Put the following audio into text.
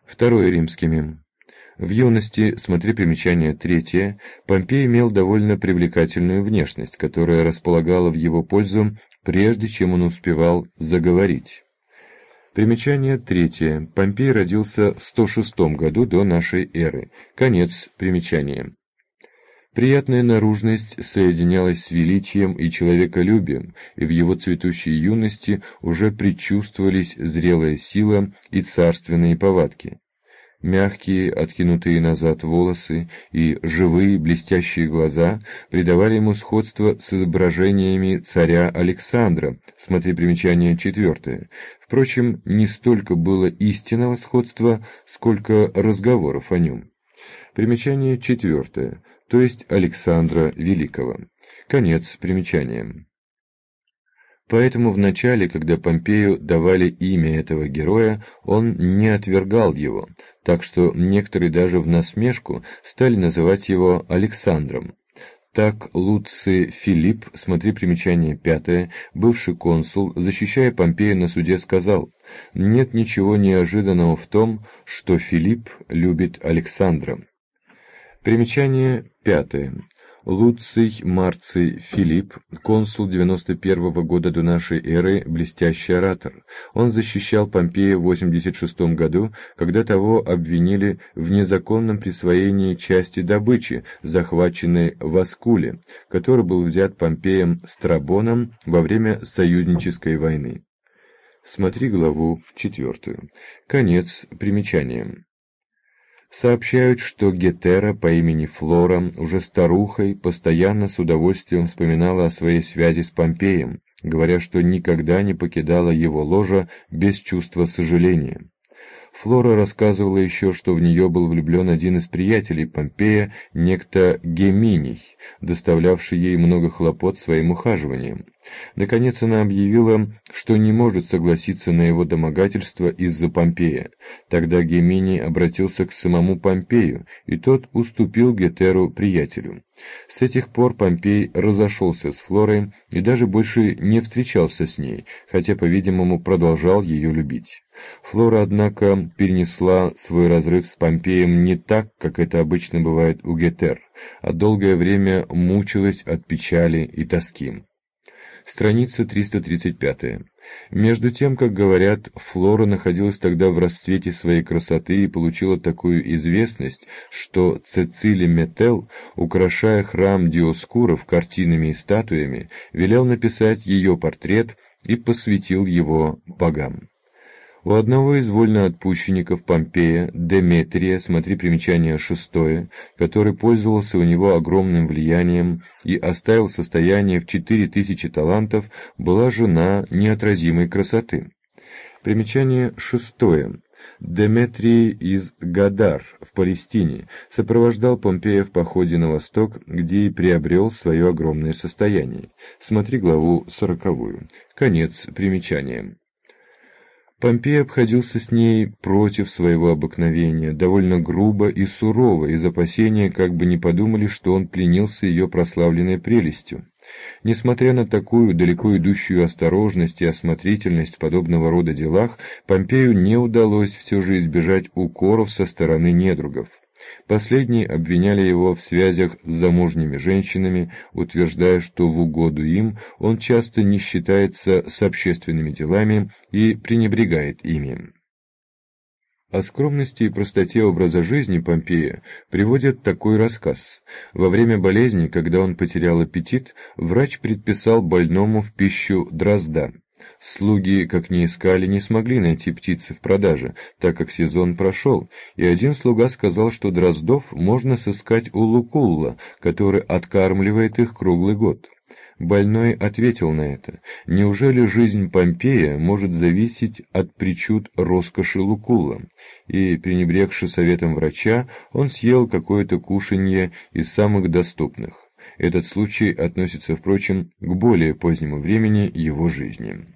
Второй римский мем. В юности, смотри примечание 3, Помпей имел довольно привлекательную внешность, которая располагала в его пользу, прежде чем он успевал заговорить. Примечание 3. Помпей родился в 106 году до нашей эры. Конец примечания. Приятная наружность соединялась с величием и человеколюбием, и в его цветущей юности уже предчувствовались зрелая сила и царственные повадки. Мягкие, откинутые назад волосы и живые блестящие глаза придавали ему сходство с изображениями царя Александра, смотри примечание 4. Впрочем, не столько было истинного сходства, сколько разговоров о нем. Примечание 4, то есть Александра Великого. Конец примечания. Поэтому в начале, когда Помпею давали имя этого героя, он не отвергал его, так что некоторые даже в насмешку стали называть его Александром. Так Луций Филипп, смотри примечание 5, бывший консул, защищая Помпея на суде, сказал: «Нет ничего неожиданного в том, что Филипп любит Александра». Примечание 5. Луций Марций Филипп, консул 91 года до нашей эры, блестящий оратор. Он защищал Помпея в 86 году, когда того обвинили в незаконном присвоении части добычи, захваченной в Аскуле, который был взят Помпеем Страбоном во время союзнической войны. Смотри главу 4. Конец примечания. Сообщают, что Гетера по имени Флора, уже старухой, постоянно с удовольствием вспоминала о своей связи с Помпеем, говоря, что никогда не покидала его ложа без чувства сожаления. Флора рассказывала еще, что в нее был влюблен один из приятелей Помпея, некто Геминий, доставлявший ей много хлопот своим ухаживанием. Наконец она объявила, что не может согласиться на его домогательство из-за Помпея. Тогда Геминий обратился к самому Помпею, и тот уступил Гетеру приятелю. С этих пор Помпей разошелся с Флорой и даже больше не встречался с ней, хотя, по-видимому, продолжал ее любить. Флора, однако, перенесла свой разрыв с Помпеем не так, как это обычно бывает у Гетер, а долгое время мучилась от печали и тоски. Страница 335. Между тем, как говорят, Флора находилась тогда в расцвете своей красоты и получила такую известность, что Цецилий Метел, украшая храм Диоскуров картинами и статуями, велел написать ее портрет и посвятил его богам. У одного из вольноотпущенников Помпея, Деметрия, смотри примечание 6, который пользовался у него огромным влиянием и оставил состояние в 4000 талантов, была жена неотразимой красоты. Примечание 6. Деметрий из Гадар в Палестине сопровождал Помпея в походе на восток, где и приобрел свое огромное состояние. Смотри главу 40. Конец примечания. Помпей обходился с ней против своего обыкновения, довольно грубо и сурово, из опасения, как бы не подумали, что он пленился ее прославленной прелестью. Несмотря на такую далеко идущую осторожность и осмотрительность в подобного рода делах, Помпею не удалось все же избежать укоров со стороны недругов. Последние обвиняли его в связях с замужними женщинами, утверждая, что в угоду им он часто не считается с общественными делами и пренебрегает ими. О скромности и простоте образа жизни Помпея приводит такой рассказ. Во время болезни, когда он потерял аппетит, врач предписал больному в пищу дрозда. Слуги, как ни искали, не смогли найти птицы в продаже, так как сезон прошел, и один слуга сказал, что дроздов можно сыскать у Лукулла, который откармливает их круглый год. Больной ответил на это: неужели жизнь Помпея может зависеть от причуд роскоши Лукулла? И, пренебрегши советом врача, он съел какое-то кушанье из самых доступных. Этот случай относится, впрочем, к более позднему времени его жизни.